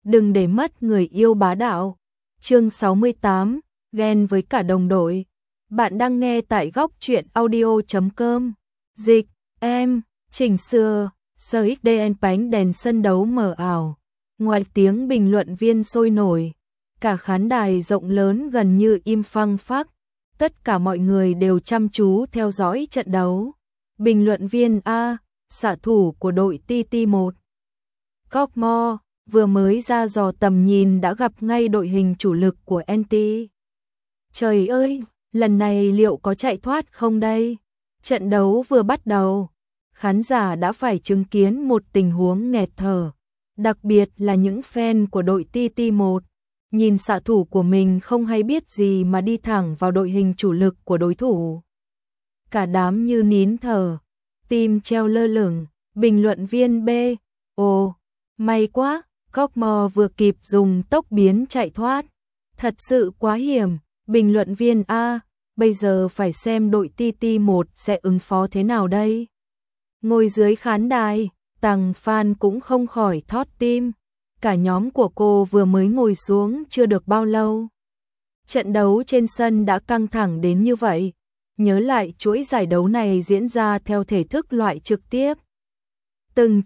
đừng để mất người yêu bá đạo. Chương 68, ghen với cả đồng đội. Bạn đang nghe tại góc truyện audio.com. Dịch, em, chỉnh sửa, XDN bánh đèn sân đấu mờ ảo. Ngoài tiếng bình luận viên sôi nổi, cả khán đài rộng lớn gần như im phăng phắc. Tất cả mọi người đều chăm chú theo dõi trận đấu. Bình luận viên A, xạ thủ của đội TT1. Cockmore vừa mới ra dò tầm nhìn đã gặp ngay đội hình chủ lực của NT. Trời ơi, lần này liệu có chạy thoát không đây? Trận đấu vừa bắt đầu, khán giả đã phải chứng kiến một tình huống nghẹt thở, đặc biệt là những fan của đội TT1. Nhìn xạ thủ của mình không hay biết gì mà đi thẳng vào đội hình chủ lực của đối thủ. Cả đám như nín thở, tim treo lơ lửng. Bình luận viên B, ồ, may quá, Cockmore vừa kịp dùng tốc biến chạy thoát. Thật sự quá hiểm. Bình luận viên A, bây giờ phải xem đội TT1 sẽ ứng phó thế nào đây. Ngồi dưới khán đài, Tằng Phan cũng không khỏi thót tim. Cả nhóm của cô vừa mới ngồi xuống chưa được bao lâu. Trận đấu trên sân đã căng thẳng đến như vậy. Nhớ lại chuỗi giải đấu này diễn ra theo thể thức loại trực tiếp. Từng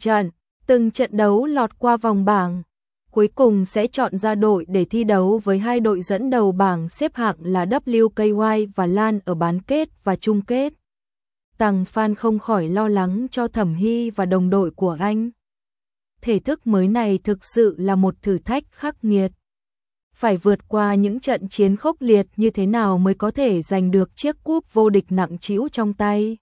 trận đấu lọt qua vòng bảng. Cuối cùng sẽ chọn ra đội để thi đấu với hai đội dẫn đầu bảng xếp hạng là WKY và Lan ở bán kết và chung kết. Tằng Phan không khỏi lo lắng cho Thẩm Hy và đồng đội của anh. Thể thức mới này thực sự là một thử thách khắc nghiệt. Phải vượt qua những trận chiến khốc liệt như thế nào mới có thể giành được chiếc cúp vô địch nặng trĩu trong tay.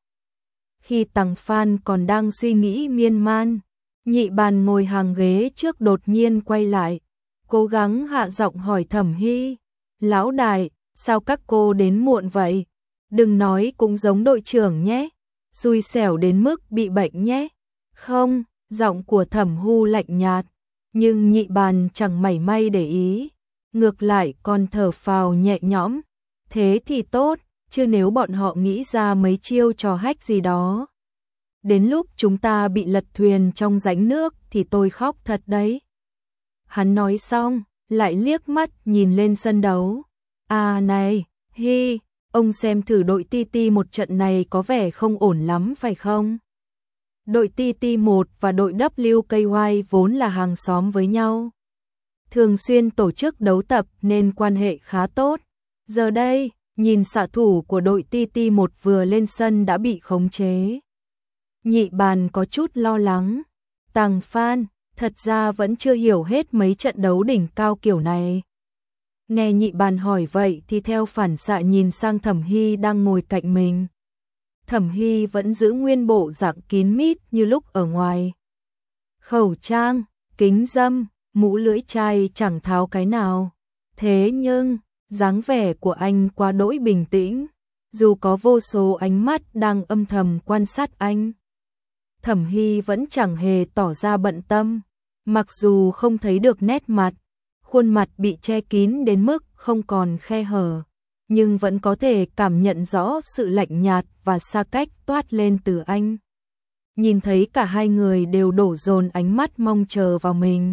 Khi Tằng Phan còn đang suy nghĩ miên man, Nhị Bàn ngồi hàng ghế trước đột nhiên quay lại, cố gắng hạ giọng hỏi Thẩm Hy. Lão đại, sao các cô đến muộn vậy? Đừng nói cũng giống đội trưởng nhé. Xui xẻo đến mức bị bệnh nhé. Không, giọng của Thẩm Hu lạnh nhạt, nhưng Nhị Bàn chẳng mảy may để ý. Ngược lại còn thở phào nhẹ nhõm. Thế thì tốt, chứ nếu bọn họ nghĩ ra mấy chiêu trò hách gì đó, đến lúc chúng ta bị lật thuyền trong rãnh nước thì tôi khóc thật đấy. Hắn nói xong, lại liếc mắt nhìn lên sân đấu. À này, Hy, ông xem thử đội TT một trận này có vẻ không ổn lắm phải không? Đội TT1 và đội WKY vốn là hàng xóm với nhau. Thường xuyên tổ chức đấu tập nên quan hệ khá tốt. Giờ đây, nhìn xạ thủ của đội TT1 vừa lên sân đã bị khống chế. Nhị Bàn có chút lo lắng. Tằng Phan, thật ra vẫn chưa hiểu hết mấy trận đấu đỉnh cao kiểu này. Nghe Nhị Bàn hỏi vậy thì theo phản xạ nhìn sang Thẩm Hy đang ngồi cạnh mình. Thẩm Hy vẫn giữ nguyên bộ dạng kín mít như lúc ở ngoài. Khẩu trang, kính râm, mũ lưỡi chai chẳng tháo cái nào. Thế nhưng, dáng vẻ của anh quá đỗi bình tĩnh, dù có vô số ánh mắt đang âm thầm quan sát anh. Thẩm Hy vẫn chẳng hề tỏ ra bận tâm, mặc dù không thấy được nét mặt, khuôn mặt bị che kín đến mức không còn khe hở, nhưng vẫn có thể cảm nhận rõ sự lạnh nhạt và xa cách toát lên từ anh. Nhìn thấy cả hai người đều đổ dồn ánh mắt mong chờ vào mình.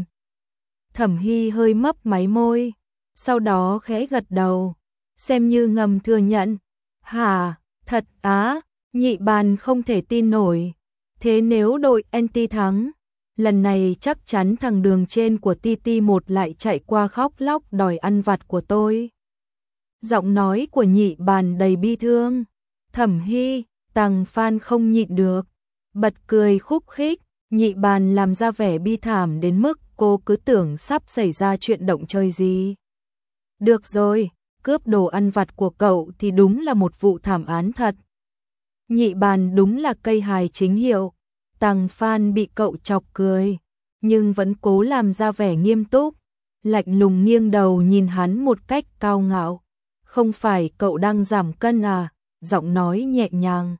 Thẩm Hy hơi mấp máy môi, sau đó khẽ gật đầu, xem như ngầm thừa nhận. Hả, thật á, Nhị Bàn không thể tin nổi. Thế nếu đội NT thắng, lần này chắc chắn thằng đường trên của TT1 lại chạy qua khóc lóc đòi ăn vặt của tôi. Giọng nói của Nhị Bàn đầy bi thương. Thẩm Hy, Tằng Phan không nhịn được, bật cười khúc khích. Nhị Bàn làm ra vẻ bi thảm đến mức cô cứ tưởng sắp xảy ra chuyện động trời gì. Được rồi, cướp đồ ăn vặt của cậu thì đúng là một vụ thảm án thật. Nhị Bàn đúng là cây hài chính hiệu. Tằng Phan bị cậu chọc cười, nhưng vẫn cố làm ra vẻ nghiêm túc, lạnh lùng nghiêng đầu nhìn hắn một cách cao ngạo. Không phải cậu đang giảm cân à? Giọng nói nhẹ nhàng,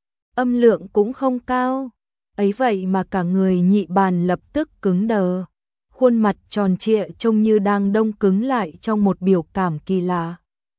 âm lượng cũng không cao. Ấy vậy mà cả người Nhị Bàn lập tức cứng đờ, khuôn mặt tròn trịa trông như đang đông cứng lại trong một biểu cảm kỳ lạ.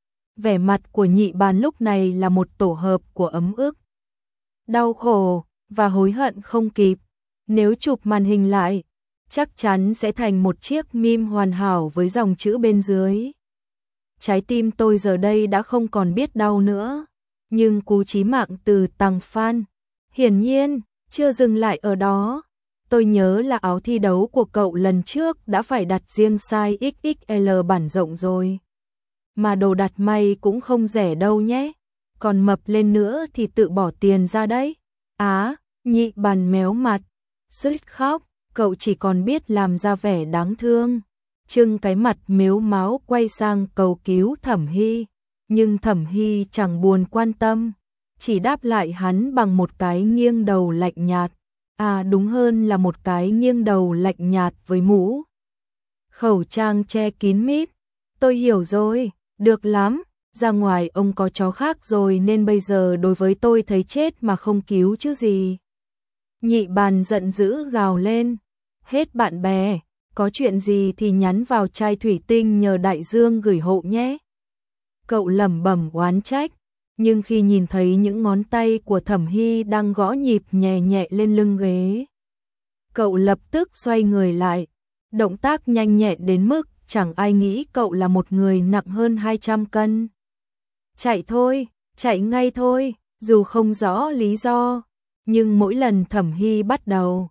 Vẻ mặt của Nhị Bàn lúc này là một tổ hợp của ấm ức, đau khổ và hối hận không kịp. Nếu chụp màn hình lại, chắc chắn sẽ thành một chiếc meme hoàn hảo với dòng chữ bên dưới. Trái tim tôi giờ đây đã không còn biết đau nữa, nhưng cú chí mạng từ Tằng Phan hiển nhiên chưa dừng lại ở đó. Tôi nhớ là áo thi đấu của cậu lần trước đã phải đặt riêng size XXL bản rộng rồi. Mà đồ đặt may cũng không rẻ đâu nhé. Còn mập lên nữa thì tự bỏ tiền ra đấy. Á, Nhị Bàn méo mặt, suýt khóc, cậu chỉ còn biết làm ra vẻ đáng thương. Trưng cái mặt mếu máo quay sang cầu cứu Thẩm Hy. Nhưng Thẩm Hy chẳng buồn quan tâm, chỉ đáp lại hắn bằng một cái nghiêng đầu lạnh nhạt. À đúng hơn là một cái nghiêng đầu lạnh nhạt với mũ khẩu trang che kín mít. Tôi hiểu rồi, được lắm, ra ngoài ông có chó khác rồi nên bây giờ đối với tôi thấy chết mà không cứu chứ gì. Nhị Bàn giận dữ gào lên, hết bạn bè, có chuyện gì thì nhắn vào chai thủy tinh nhờ đại dương gửi hộ nhé. Cậu lẩm bẩm oán trách, nhưng khi nhìn thấy những ngón tay của Thẩm Hy đang gõ nhịp nhẹ nhẹ lên lưng ghế, cậu lập tức xoay người lại, động tác nhanh nhẹn đến mức chẳng ai nghĩ cậu là một người nặng hơn 200 cân. Chạy thôi, chạy ngay thôi, dù không rõ lý do, nhưng mỗi lần Thẩm Hy bắt đầu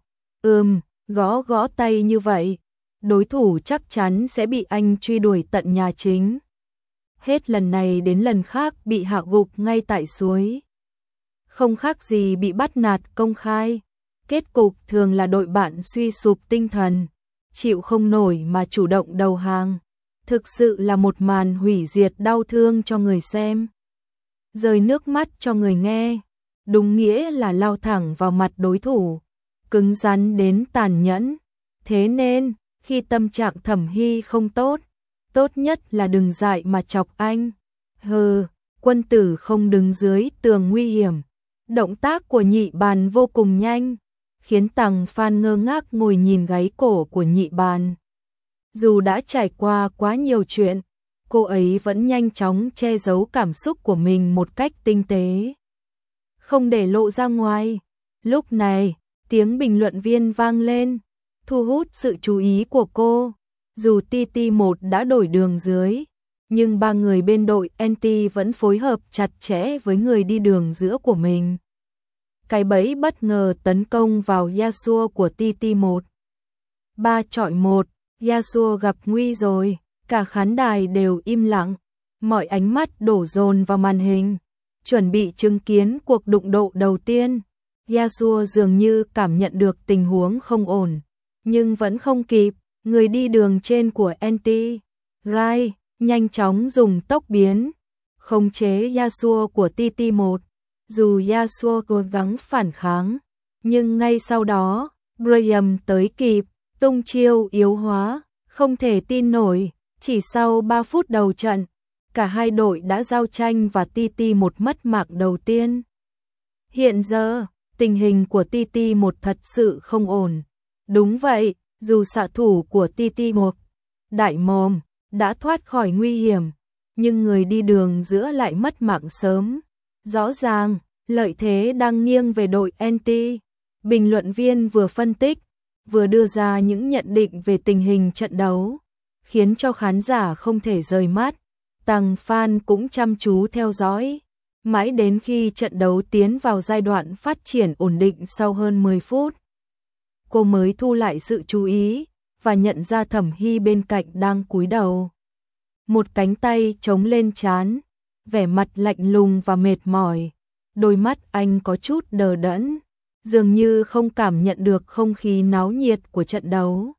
gõ gõ tay như vậy, đối thủ chắc chắn sẽ bị anh truy đuổi tận nhà chính. Hết lần này đến lần khác bị hạ gục ngay tại suối. Không khác gì bị bắt nạt công khai. Kết cục thường là đội bạn suy sụp tinh thần, chịu không nổi mà chủ động đầu hàng. Thực sự là một màn hủy diệt đau thương cho người xem, rơi nước mắt cho người nghe. Đúng nghĩa là lao thẳng vào mặt đối thủ, cứng rắn đến tàn nhẫn. Thế nên, khi tâm trạng Thẩm Hy không tốt, tốt nhất là đừng dại mà chọc anh. Hừ, quân tử không đứng dưới tường nguy hiểm. Động tác của Nhị Bàn vô cùng nhanh, khiến Tằng Phan ngơ ngác ngồi nhìn gáy cổ của Nhị Bàn. Dù đã trải qua quá nhiều chuyện, cô ấy vẫn nhanh chóng che giấu cảm xúc của mình một cách tinh tế, không để lộ ra ngoài. Lúc này, tiếng bình luận viên vang lên, thu hút sự chú ý của cô. Dù TT1 đã đổi đường dưới, nhưng ba người bên đội NT vẫn phối hợp chặt chẽ với người đi đường giữa của mình. Cái bẫy bất ngờ tấn công vào Yasuo của TT1. 3-1, Yasuo gặp nguy rồi, cả khán đài đều im lặng, mọi ánh mắt đổ dồn vào màn hình, chuẩn bị chứng kiến cuộc đụng độ đầu tiên. Yasuo dường như cảm nhận được tình huống không ổn, nhưng vẫn không kịp. Người đi đường trên của NT, Rai, nhanh chóng dùng tốc biến, khống chế Yasuo của TT1. Dù Yasuo cố gắng phản kháng, nhưng ngay sau đó, Brian tới kịp, tung chiêu yếu hóa, không thể tin nổi. Chỉ sau 3 phút đầu trận, cả hai đội đã giao tranh và TT1 mất mạng đầu tiên. Hiện giờ, tình hình của TT1 thật sự không ổn. Đúng vậy. Dù xạ thủ của TT1, Đại Mồm, đã thoát khỏi nguy hiểm, nhưng người đi đường giữa lại mất mạng sớm. Rõ ràng, lợi thế đang nghiêng về đội NT. Bình luận viên vừa phân tích, vừa đưa ra những nhận định về tình hình trận đấu, khiến cho khán giả không thể rời mắt. Tằng Phan cũng chăm chú theo dõi, mãi đến khi trận đấu tiến vào giai đoạn phát triển ổn định sau hơn 10 phút. Cô mới thu lại sự chú ý và nhận ra Thẩm Hy bên cạnh đang cúi đầu, một cánh tay chống lên trán, vẻ mặt lạnh lùng và mệt mỏi. Đôi mắt anh có chút đờ đẫn, dường như không cảm nhận được không khí náo nhiệt của trận đấu.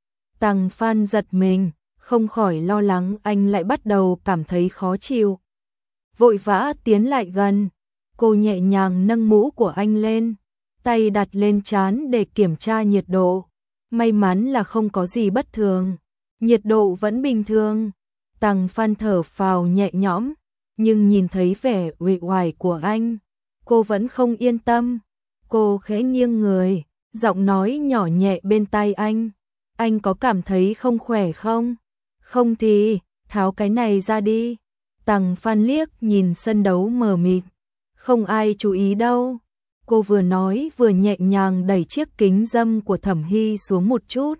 Tằng Phan giật mình, không khỏi lo lắng anh lại bắt đầu cảm thấy khó chịu. Vội vã tiến lại gần, cô nhẹ nhàng nâng mũ của anh lên, tay đặt lên trán để kiểm tra nhiệt độ. May mắn là không có gì bất thường, nhiệt độ vẫn bình thường. Tằng Phan thở phào nhẹ nhõm, nhưng nhìn thấy vẻ uể oải của anh, cô vẫn không yên tâm. Cô khẽ nghiêng người, giọng nói nhỏ nhẹ bên tai anh có cảm thấy không khỏe không? Không thì, tháo cái này ra đi. Tằng Phan liếc nhìn sân đấu mờ mịt, không ai chú ý đâu. Cô vừa nói vừa nhẹ nhàng đẩy chiếc kính râm của Thẩm Hy xuống một chút,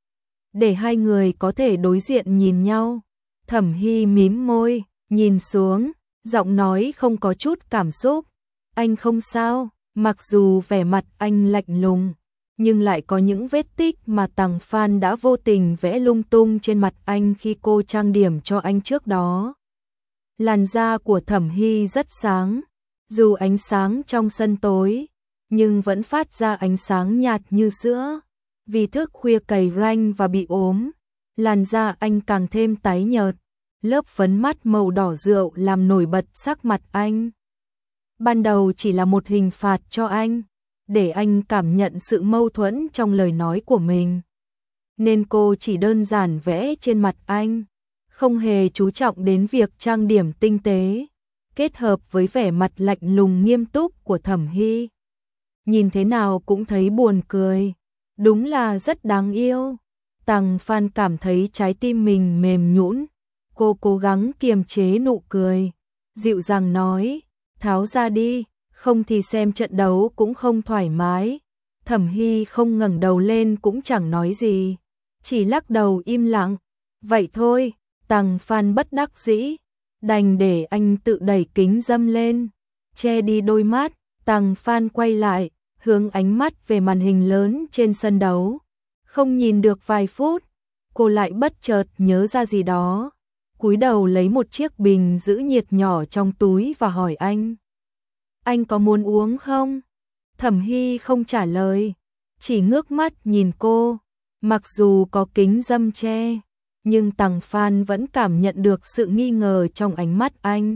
để hai người có thể đối diện nhìn nhau. Thẩm Hy mím môi, nhìn xuống, giọng nói không có chút cảm xúc. Anh không sao, mặc dù vẻ mặt anh lạnh lùng, nhưng lại có những vết tích mà Tằng Phan đã vô tình vẽ lung tung trên mặt anh khi cô trang điểm cho anh trước đó. Làn da của Thẩm Hy rất sáng, dù ánh sáng trong sân tối, nhưng vẫn phát ra ánh sáng nhạt như sữa. Vì thức khuya cày ranh và bị ốm, làn da anh càng thêm tái nhợt, lớp phấn mắt màu đỏ rượu làm nổi bật sắc mặt anh. Ban đầu chỉ là một hình phạt cho anh, để anh cảm nhận sự mâu thuẫn trong lời nói của mình. Nên cô chỉ đơn giản vẽ trên mặt anh, không hề chú trọng đến việc trang điểm tinh tế, kết hợp với vẻ mặt lạnh lùng nghiêm túc của Thẩm Hy. Nhìn thế nào cũng thấy buồn cười, đúng là rất đáng yêu. Tằng Phan cảm thấy trái tim mình mềm nhũn, cô cố gắng kiềm chế nụ cười, dịu dàng nói, tháo ra đi, không thì xem trận đấu cũng không thoải mái. Thẩm Hy không ngẩng đầu lên cũng chẳng nói gì, chỉ lắc đầu im lặng. Vậy thôi, Tằng Phan bất đắc dĩ, đành để anh tự đẩy kính râm lên, che đi đôi mắt. Tằng Phan quay lại, hướng ánh mắt về màn hình lớn trên sân đấu. Không nhìn được vài phút, cô lại bất chợt nhớ ra gì đó, cúi đầu lấy một chiếc bình giữ nhiệt nhỏ trong túi và hỏi anh. Anh có muốn uống không? Thẩm Hy không trả lời, chỉ ngước mắt nhìn cô. Mặc dù có kính râm che, nhưng Tằng Phan vẫn cảm nhận được sự nghi ngờ trong ánh mắt anh.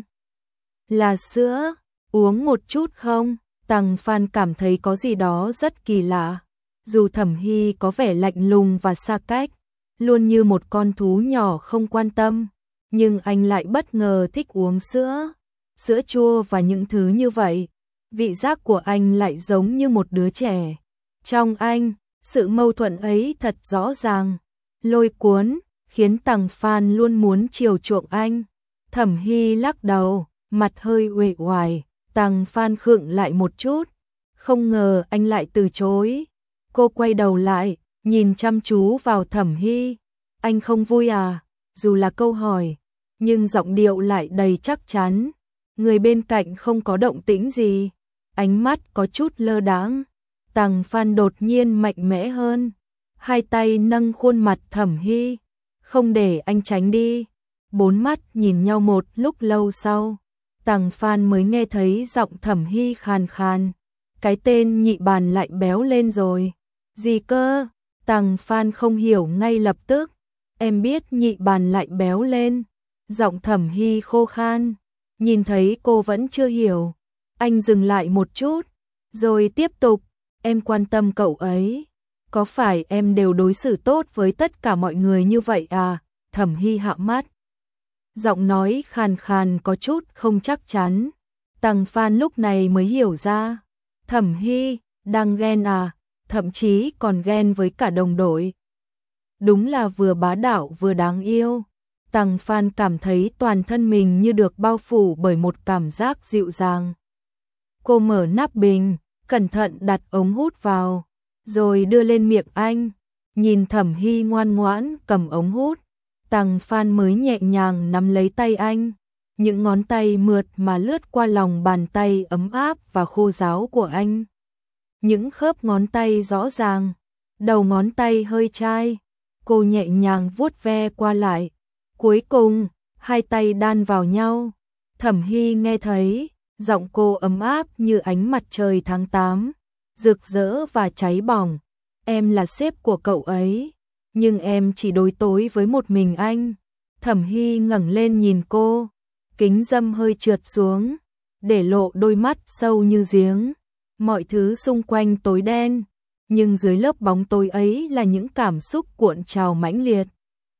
Là sữa, uống một chút không? Tằng Phan cảm thấy có gì đó rất kỳ lạ. Dù Thẩm Hy có vẻ lạnh lùng và xa cách, luôn như một con thú nhỏ không quan tâm, nhưng anh lại bất ngờ thích uống sữa, sữa chua và những thứ như vậy. Vị giác của anh lại giống như một đứa trẻ. Trong anh, sự mâu thuẫn ấy thật rõ ràng, lôi cuốn, khiến Tằng Phan luôn muốn chiều chuộng anh. Thẩm Hy lắc đầu, mặt hơi uể oải. Tằng Phan khựng lại một chút, không ngờ anh lại từ chối. Cô quay đầu lại, nhìn chăm chú vào Thẩm Hy. Anh không vui à? Dù là câu hỏi, nhưng giọng điệu lại đầy chắc chắn. Người bên cạnh không có động tĩnh gì, ánh mắt có chút lơ đãng. Tằng Phan đột nhiên mạnh mẽ hơn, hai tay nâng khuôn mặt Thẩm Hy, không để anh tránh đi. Bốn mắt nhìn nhau một lúc lâu sau, Tằng Phan mới nghe thấy giọng Thẩm Hy khàn khàn. Cái tên Nhị Bàn lại béo lên rồi. Gì cơ? Tằng Phan không hiểu ngay lập tức. Em biết Nhị Bàn lại béo lên. Giọng Thẩm Hy khô khan. Nhìn thấy cô vẫn chưa hiểu, anh dừng lại một chút, rồi tiếp tục. Em quan tâm cậu ấy. Có phải em đều đối xử tốt với tất cả mọi người như vậy à? Thẩm Hy hạ mắt, giọng nói khàn khàn có chút không chắc chắn. Tằng Phan lúc này mới hiểu ra, Thẩm Hy đang ghen à, thậm chí còn ghen với cả đồng đội. Đúng là vừa bá đạo vừa đáng yêu. Tằng Phan cảm thấy toàn thân mình như được bao phủ bởi một cảm giác dịu dàng. Cô mở nắp bình, cẩn thận đặt ống hút vào, rồi đưa lên miệng anh. Nhìn Thẩm Hy ngoan ngoãn cầm ống hút, Tằng Phan mới nhẹ nhàng nắm lấy tay anh. Những ngón tay mượt mà lướt qua lòng bàn tay ấm áp và khô ráo của anh. Những khớp ngón tay rõ ràng, đầu ngón tay hơi chai. Cô nhẹ nhàng vuốt ve qua lại. Cuối cùng, hai tay đan vào nhau. Thẩm Hy nghe thấy, giọng cô ấm áp như ánh mặt trời tháng 8, rực rỡ và cháy bỏng. Em là sếp của cậu ấy, nhưng em chỉ đối tối với một mình anh. Thẩm Hy ngẩng lên nhìn cô, kính râm hơi trượt xuống, để lộ đôi mắt sâu như giếng. Mọi thứ xung quanh tối đen, nhưng dưới lớp bóng tối ấy là những cảm xúc cuộn trào mãnh liệt.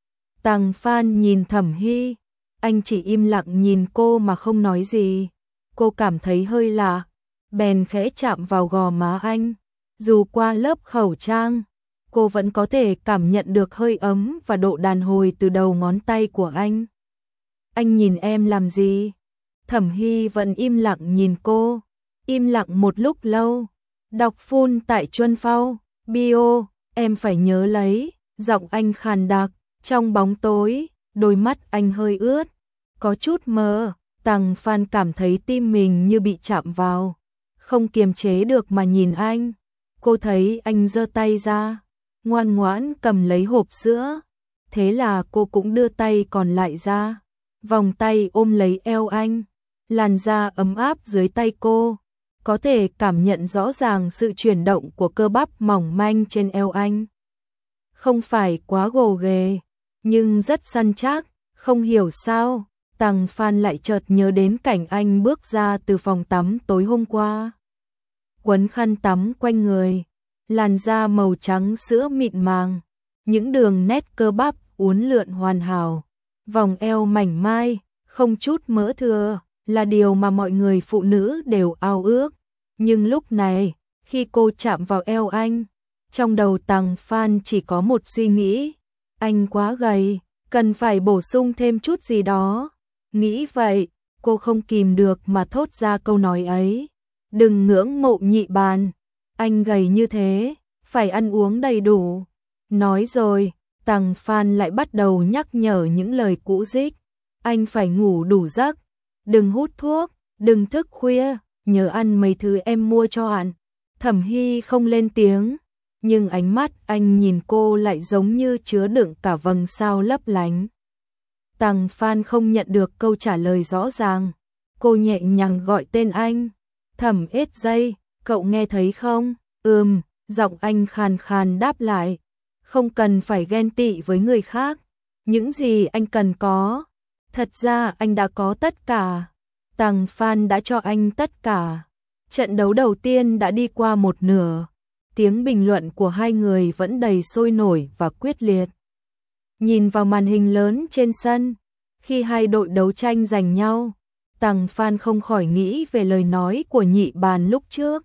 Tằng Phan nhìn Thẩm Hy, anh chỉ im lặng nhìn cô mà không nói gì. Cô cảm thấy hơi lạ, bèn khẽ chạm vào gò má anh. Dù qua lớp khẩu trang, cô vẫn có thể cảm nhận được hơi ấm và độ đàn hồi từ đầu ngón tay của anh. Anh nhìn em làm gì? Thẩm Hy vẫn im lặng nhìn cô. im lặng một lúc lâu. Đọc full tại Chuân Phao, bio, em phải nhớ lấy, giọng anh khàn đặc, trong bóng tối, đôi mắt anh hơi ướt, có chút mờ. Tằng Phan cảm thấy tim mình như bị chạm vào, không kiềm chế được mà nhìn anh. Cô thấy anh giơ tay ra, ngoan ngoãn cầm lấy hộp sữa, thế là cô cũng đưa tay còn lại ra, vòng tay ôm lấy eo anh, làn da ấm áp dưới tay cô, có thể cảm nhận rõ ràng sự chuyển động của cơ bắp mỏng manh trên eo anh. Không phải quá gồ ghề, nhưng rất săn chắc, không hiểu sao, Tằng Phan lại chợt nhớ đến cảnh anh bước ra từ phòng tắm tối hôm qua. Quấn khăn tắm quanh người, làn da màu trắng sữa mịn màng, những đường nét cơ bắp uốn lượn hoàn hảo, vòng eo mảnh mai, không chút mỡ thừa, là điều mà mọi người phụ nữ đều ao ước. Nhưng lúc này, khi cô chạm vào eo anh, trong đầu Tằng Phan chỉ có một suy nghĩ, anh quá gầy, cần phải bổ sung thêm chút gì đó. Nghĩ vậy, cô không kìm được mà thốt ra câu nói ấy. Đừng ngưỡng mộ Nhị Bàn, anh gầy như thế, phải ăn uống đầy đủ. Nói rồi, Tằng Phan lại bắt đầu nhắc nhở những lời cũ rích. Anh phải ngủ đủ giấc, đừng hút thuốc, đừng thức khuya, nhớ ăn mấy thứ em mua cho ăn. Thẩm Hy không lên tiếng, nhưng ánh mắt anh nhìn cô lại giống như chứa đựng cả vầng sao lấp lánh. Tằng Phan không nhận được câu trả lời rõ ràng. Cô nhẹ nhàng gọi tên anh. Thẩm Ết Dây, cậu nghe thấy không? Giọng anh khàn khàn đáp lại. Không cần phải ghen tị với người khác. Những gì anh cần có. Thật ra anh đã có tất cả. Tằng Phan đã cho anh tất cả. Trận đấu đầu tiên đã đi qua một nửa. Tiếng bình luận của hai người vẫn đầy sôi nổi và quyết liệt. Nhìn vào màn hình lớn trên sân, khi hai đội đấu tranh giành nhau, Tằng Phan không khỏi nghĩ về lời nói của Nhị Bàn lúc trước.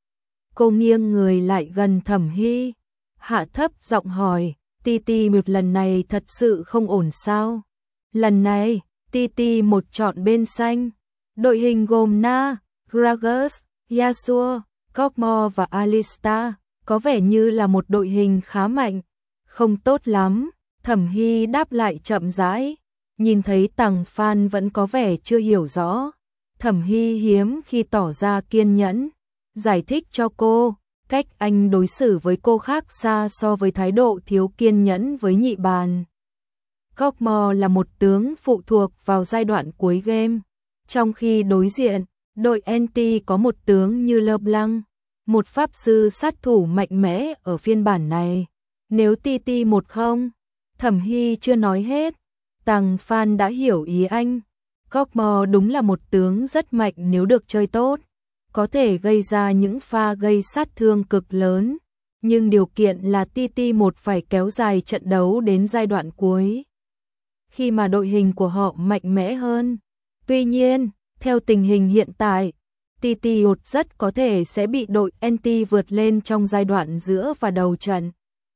Cô nghiêng người lại gần Thẩm Hy, hạ thấp giọng hỏi, Titi một lần này thật sự không ổn sao? Lần này, Titi một chọn bên xanh, đội hình gồm Na, Gragas, Yasuo, Cockmore và Alistar, có vẻ như là một đội hình khá mạnh, không tốt lắm. Thẩm Hy đáp lại chậm rãi, nhìn thấy Tằng Phan vẫn có vẻ chưa hiểu rõ. Thẩm Hy hiếm khi tỏ ra kiên nhẫn, giải thích cho cô, cách anh đối xử với cô khác xa so với thái độ thiếu kiên nhẫn với Nhị Bàn. Cockmore là một tướng phụ thuộc vào giai đoạn cuối game, trong khi đối diện, đội anti có một tướng như LeBlanc, một pháp sư sát thủ mạnh mẽ ở phiên bản này. Nếu TT 1-0, Thẩm Hy chưa nói hết, Tằng Phan đã hiểu ý anh. Cockmore đúng là một tướng rất mạnh nếu được chơi tốt, có thể gây ra những pha gây sát thương cực lớn, nhưng điều kiện là TT1 phải kéo dài trận đấu đến giai đoạn cuối, khi mà đội hình của họ mạnh mẽ hơn. Tuy nhiên, theo tình hình hiện tại, TT1 rất có thể sẽ bị đội anti vượt lên trong giai đoạn giữa và đầu trận.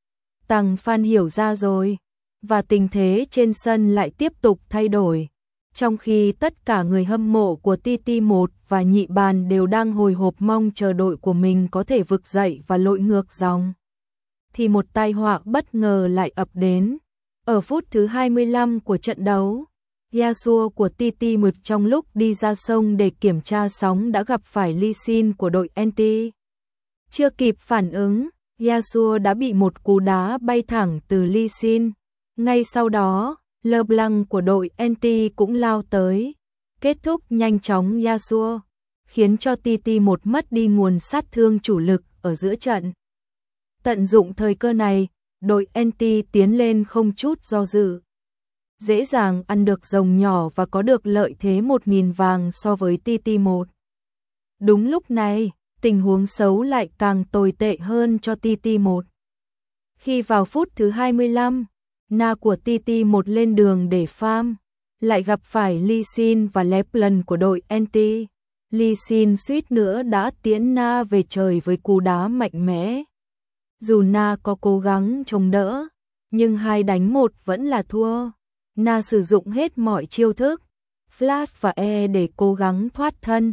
Tằng Phan hiểu ra rồi, và tình thế trên sân lại tiếp tục thay đổi. Trong khi tất cả người hâm mộ của TT1 và Nhị Bàn đều đang hồi hộp mong chờ đội của mình có thể vực dậy và lội ngược dòng, thì một tai họa bất ngờ lại ập đến. Ở phút thứ 25 của trận đấu, Yasuo của TT1 trong lúc đi ra sông để kiểm tra sóng đã gặp phải Lee Sin của đội anti. Chưa kịp phản ứng, Yasuo đã bị một cú đá bay thẳng từ Lee Sin. Ngay sau đó, LeBlanc của đội anti cũng lao tới, kết thúc nhanh chóng Yasuo, khiến cho TT1 mất đi nguồn sát thương chủ lực ở giữa trận. Tận dụng thời cơ này, đội anti tiến lên không chút do dự, dễ dàng ăn được rồng nhỏ và có được lợi thế 1.000 vàng so với TT1. Đúng lúc này, tình huống xấu lại càng tồi tệ hơn cho TT1. Khi vào phút thứ 25, Na của TT1 lên đường để farm, lại gặp phải Lee Sin và LeBlanc của đội anti. Lee Sin suýt nữa đã tiễn Na về trời với cú đá mạnh mẽ. Dù Na có cố gắng chống đỡ, nhưng 2 đánh 1 vẫn là thua. Na sử dụng hết mọi chiêu thức, Flash và E để cố gắng thoát thân,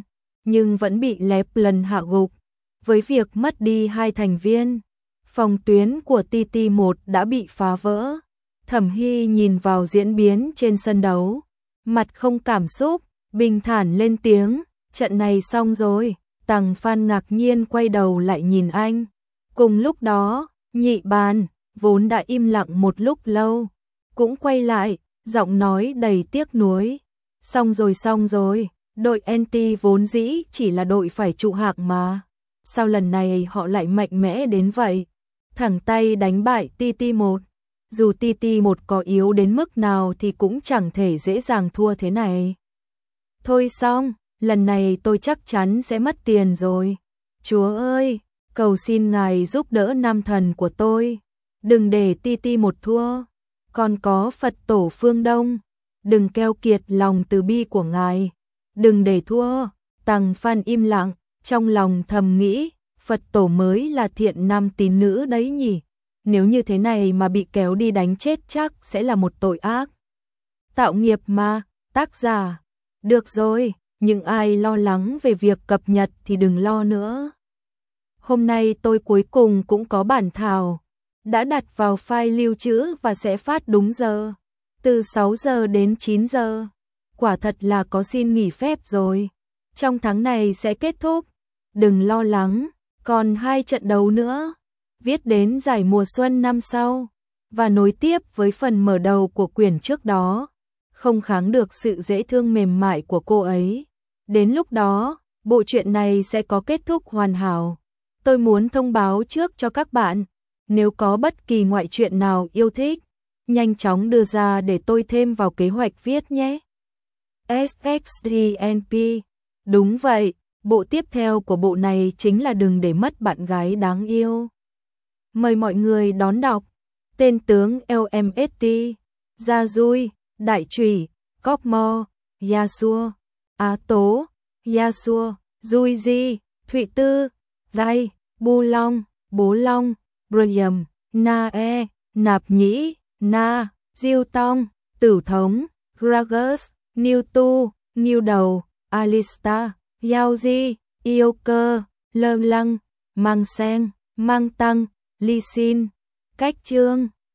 nhưng vẫn bị lép lần hạ gục. Với việc mất đi 2 thành viên, phòng tuyến của TT1 đã bị phá vỡ. Thẩm Hy nhìn vào diễn biến trên sân đấu, mặt không cảm xúc, bình thản lên tiếng, trận này xong rồi. Tằng Phan ngạc nhiên quay đầu lại nhìn anh. Cùng lúc đó, Nhị Bàn, vốn đã im lặng một lúc lâu, cũng quay lại, giọng nói đầy tiếc nuối. Xong rồi, đội NT vốn dĩ chỉ là đội phải trụ hạng mà. Sao lần này họ lại mạnh mẽ đến vậy? Thẳng tay đánh bại TT1. Dù TT1 có yếu đến mức nào thì cũng chẳng thể dễ dàng thua thế này. Thôi xong, lần này tôi chắc chắn sẽ mất tiền rồi. Chúa ơi, cầu xin ngài giúp đỡ nam thần của tôi. Đừng để TT1 thua. Còn có Phật tổ phương Đông, đừng keo kiệt lòng từ bi của ngài. Đừng để thua. Tằng Phan im lặng, trong lòng thầm nghĩ, Phật tổ mới là thiện nam tín nữ đấy nhỉ. Nếu như thế này mà bị kéo đi đánh chết chắc sẽ là một tội ác. Tạo nghiệp mà, tác giả. Được rồi, những ai lo lắng về việc cập nhật thì đừng lo nữa. Hôm nay tôi cuối cùng cũng có bản thảo, đã đặt vào file lưu trữ và sẽ phát đúng giờ, từ 6 giờ đến 9 giờ. Quả thật là có xin nghỉ phép rồi. Trong tháng này sẽ kết thúc. Đừng lo lắng, còn 2 trận đấu nữa. Viết đến giải mùa xuân năm sau và nối tiếp với phần mở đầu của quyển trước đó. Không kháng được sự dễ thương mềm mại của cô ấy. Đến lúc đó, bộ truyện này sẽ có kết thúc hoàn hảo. Tôi muốn thông báo trước cho các bạn, nếu có bất kỳ ngoại truyện nào yêu thích, nhanh chóng đưa ra để tôi thêm vào kế hoạch viết nhé. SXDNP. Đúng vậy, bộ tiếp theo của bộ này chính là Đừng để mất bạn gái đáng yêu. Mời mọi người đón đọc. Tên tướng LMST, Gia Dui, Đại Trùy, Cóc Mo, Yasuo, Á Tố, Yasuo, Dui Di, Thụy Tư, Rai, Bu Long, Bố Long, Briam, Na E, Nạp Nhĩ, Na, Diêu Tong, Tử Thống, Gragas, Niu Tu, Niu Đầu, Alista, Yao Di, Yêu Cơ, Lơ Lăng, Mang Sen, Mang Tăng, Ly Xin. Cách chương